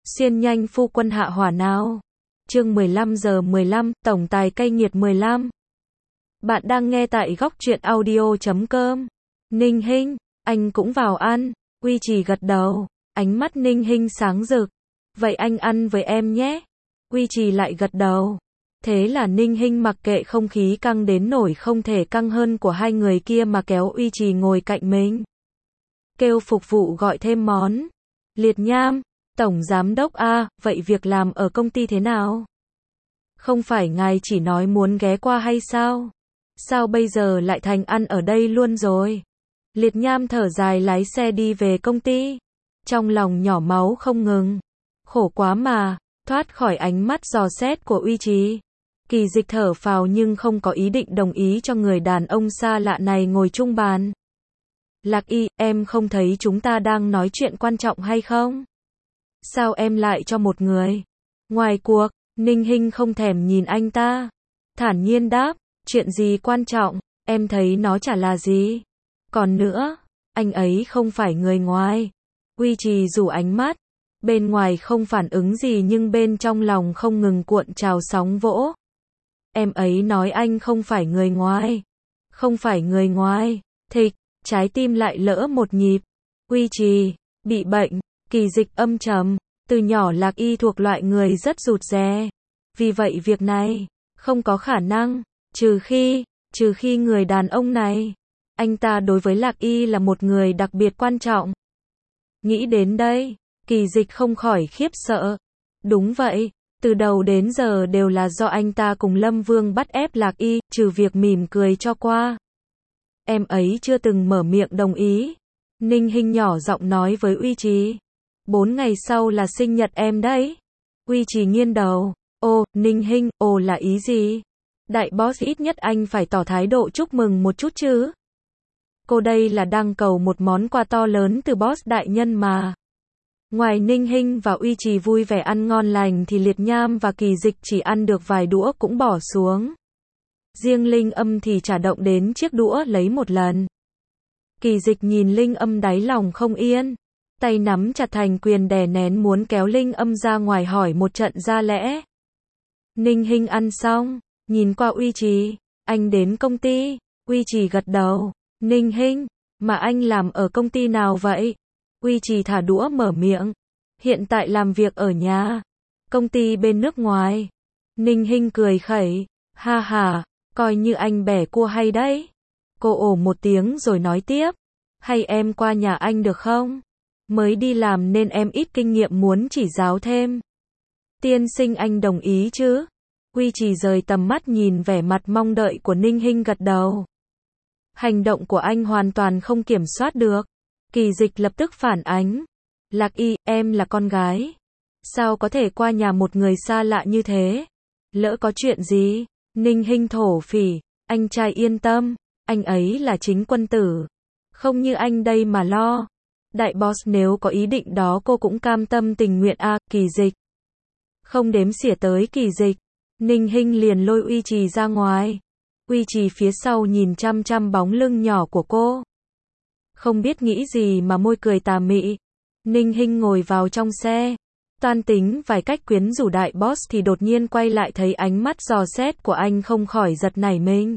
Xiên nhanh phu quân hạ hỏa nào. Chương 15:15, tổng tài cay nghiệt 15. Bạn đang nghe tại góc truyện audio.com. Ninh Hinh, anh cũng vào ăn. Uy Trì gật đầu, ánh mắt Ninh Hinh sáng rực. Vậy anh ăn với em nhé. Uy Trì lại gật đầu. Thế là Ninh Hinh mặc kệ không khí căng đến nổi không thể căng hơn của hai người kia mà kéo Uy Trì ngồi cạnh mình. Kêu phục vụ gọi thêm món. Liệt nham, tổng giám đốc vậy việc làm ở công ty thế nào? Không phải ngài chỉ nói muốn ghé qua hay sao? Sao bây giờ lại thành ăn ở đây luôn rồi? Liệt nham thở dài lái xe đi về công ty. Trong lòng nhỏ máu không ngừng. Khổ quá mà, thoát khỏi ánh mắt dò xét của Uy Trì. Kỳ Dịch thở phào nhưng không có ý định đồng ý cho người đàn ông xa lạ này ngồi chung bàn. Lạc Y, em không thấy chúng ta đang nói chuyện quan trọng hay không? Sao em lại cho một người? Ngoài cuộc, Ninh Hinh không thèm nhìn anh ta. Thản nhiên đáp, chuyện gì quan trọng, em thấy nó chả là gì. Còn nữa, anh ấy không phải người ngoài. Uy Trì rủ ánh mắt. Bên ngoài không phản ứng gì nhưng bên trong lòng không ngừng cuộn trào sóng vỗ. Em ấy nói anh không phải người ngoài. Không phải người ngoài. Thịch, trái tim lại lỡ một nhịp. Uy Trì, bị bệnh. Kỳ Dịch âm trầm. Từ nhỏ Lạc Y thuộc loại người rất rụt rè. Vì vậy việc này, không có khả năng. Trừ khi người đàn ông này, anh ta đối với Lạc Y là một người đặc biệt quan trọng. Nghĩ đến đây, Kỳ Dịch không khỏi khiếp sợ. Đúng vậy, từ đầu đến giờ đều là do anh ta cùng Lâm Vương bắt ép Lạc Y, trừ việc mỉm cười cho qua. Em ấy chưa từng mở miệng đồng ý. Ninh Hinh nhỏ giọng nói với Uy Trì. 4 ngày sau là sinh nhật em đấy. Uy Trì nghiêng đầu. Ô, Ninh Hinh, là ý gì? Đại boss ít nhất anh phải tỏ thái độ chúc mừng một chút chứ. Cô đây là đang cầu một món quà to lớn từ boss đại nhân mà. Ngoài Ninh Hinh và Uy Trì vui vẻ ăn ngon lành thì Liệt Nham và Kỳ Dịch chỉ ăn được vài đũa cũng bỏ xuống. Riêng Linh Âm thì chả động đến chiếc đũa lấy một lần. Kỳ Dịch nhìn Linh Âm đáy lòng không yên. Tay nắm chặt thành quyền đè nén muốn kéo Linh Âm ra ngoài hỏi một trận ra lẽ. Ninh Hinh ăn xong, nhìn qua Uy Trì, anh đến công ty. Uy Trì gật đầu. Ninh Hinh, mà anh làm ở công ty nào vậy? Uy Trì thả đũa mở miệng. Hiện tại làm việc ở nhà. Công ty bên nước ngoài. Ninh Hinh cười khẩy. Ha ha, coi như anh bẻ cua hay đấy. Cô ồ một tiếng rồi nói tiếp. Hay em qua nhà anh được không? Mới đi làm nên em ít kinh nghiệm muốn chỉ giáo thêm. Tiên sinh anh đồng ý chứ? Uy Trì rời tầm mắt nhìn vẻ mặt mong đợi của Ninh Hinh gật đầu. Hành động của anh hoàn toàn không kiểm soát được. Kỳ Dịch lập tức phản ánh. Lạc Y, em là con gái. Sao có thể qua nhà một người xa lạ như thế? Lỡ có chuyện gì? Ninh Hinh thổ phỉ. Anh trai yên tâm. Anh ấy là chính quân tử. Không như anh đây mà lo. Đại boss nếu có ý định đó cô cũng cam tâm tình nguyện Kỳ Dịch. Không đếm xỉa tới Kỳ Dịch. Ninh Hinh liền lôi Uy Trì ra ngoài. Uy Trì phía sau nhìn chăm chăm bóng lưng nhỏ của cô. Không biết nghĩ gì mà môi cười tà mị. Ninh Hinh ngồi vào trong xe. Toan tính vài cách quyến rũ đại boss thì đột nhiên quay lại thấy ánh mắt dò xét của anh không khỏi giật nảy mình.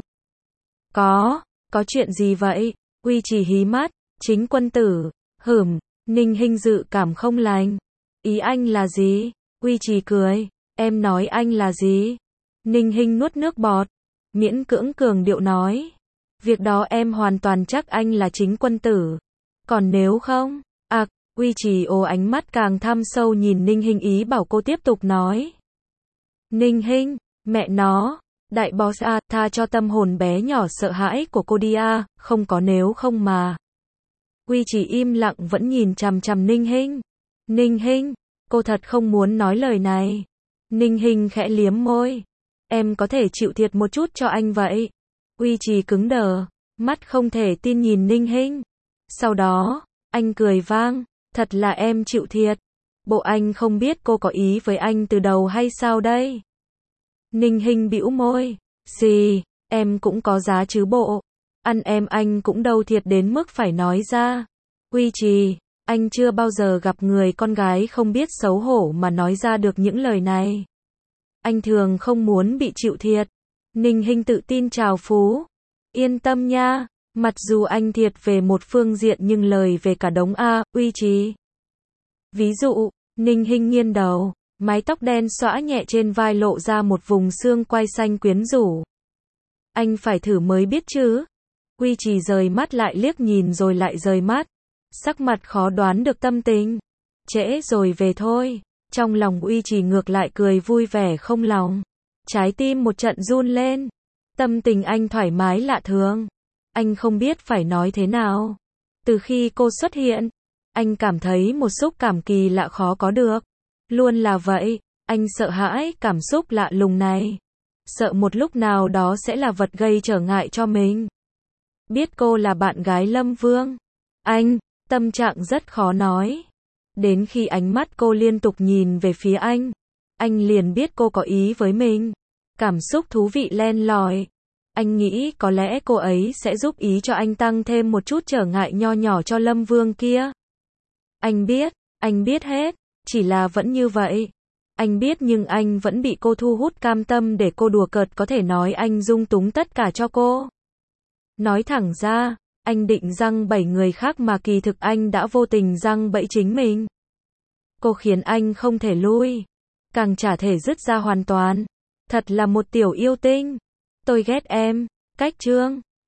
Có chuyện gì vậy? Uy Trì hí mắt. Chính quân tử. Ninh Hinh dự cảm không lành. Ý anh là gì? Uy Trì cười. Em nói anh là gì? Ninh Hinh nuốt nước bọt. Miễn cưỡng cường điệu nói. Việc đó em hoàn toàn chắc anh là chính quân tử. Còn nếu không? Uy Trì ánh mắt càng thâm sâu nhìn Ninh Hinh ý bảo cô tiếp tục nói. Ninh Hinh, mẹ nó. Đại boss tha cho tâm hồn bé nhỏ sợ hãi của cô đi không có nếu không mà. Uy Trì im lặng vẫn nhìn chằm chằm Ninh Hinh. Ninh Hinh, cô thật không muốn nói lời này. Ninh Hinh khẽ liếm môi. Em có thể chịu thiệt một chút cho anh vậy. Uy Trì cứng đờ, mắt không thể tin nhìn Ninh Hinh. Sau đó, anh cười vang. Thật là em chịu thiệt. Bộ anh không biết cô có ý với anh từ đầu hay sao đây? Ninh Hinh bĩu môi. Gì, em cũng có giá chứ bộ. Ăn em anh cũng đâu thiệt đến mức phải nói ra. Uy Trì, Anh chưa bao giờ gặp người con gái không biết xấu hổ mà nói ra được những lời này. Anh thường không muốn bị chịu thiệt. Ninh Hinh tự tin chào phú. Yên tâm nha, mặc dù anh thiệt về một phương diện nhưng lời về cả đống uy trì. Ví dụ, Ninh Hinh nghiêng đầu, mái tóc đen xõa nhẹ trên vai lộ ra một vùng xương quai xanh quyến rũ. Anh phải thử mới biết chứ. Uy trì rời mắt lại liếc nhìn rồi lại rời mắt. Sắc mặt khó đoán được tâm tình. Trễ rồi về thôi. Trong lòng Uy trì ngược lại cười vui vẻ không lòng. Trái tim một trận run lên. Tâm tình anh thoải mái lạ thường. Anh không biết phải nói thế nào. Từ khi cô xuất hiện, anh cảm thấy một xúc cảm kỳ lạ khó có được. Luôn là vậy, anh sợ hãi cảm xúc lạ lùng này. Sợ một lúc nào đó sẽ là vật gây trở ngại cho mình. Biết cô là bạn gái Lâm Vương. Tâm trạng rất khó nói. Đến khi ánh mắt cô liên tục nhìn về phía anh liền biết cô có ý với mình. Cảm xúc thú vị len lỏi. Anh nghĩ có lẽ cô ấy sẽ giúp ý cho anh tăng thêm một chút trở ngại nho nhỏ cho Lâm Vương kia. Anh biết hết, chỉ là vẫn như vậy. Anh biết nhưng anh vẫn bị cô thu hút cam tâm để cô đùa cợt có thể nói anh dung túng tất cả cho cô. Nói thẳng ra, anh định giăng bẫy người khác mà kỳ thực anh đã vô tình giăng bẫy chính mình. Cô khiến anh không thể lui, càng chả thể dứt ra hoàn toàn. Thật là một tiểu yêu tinh. Tôi ghét em. Cách chương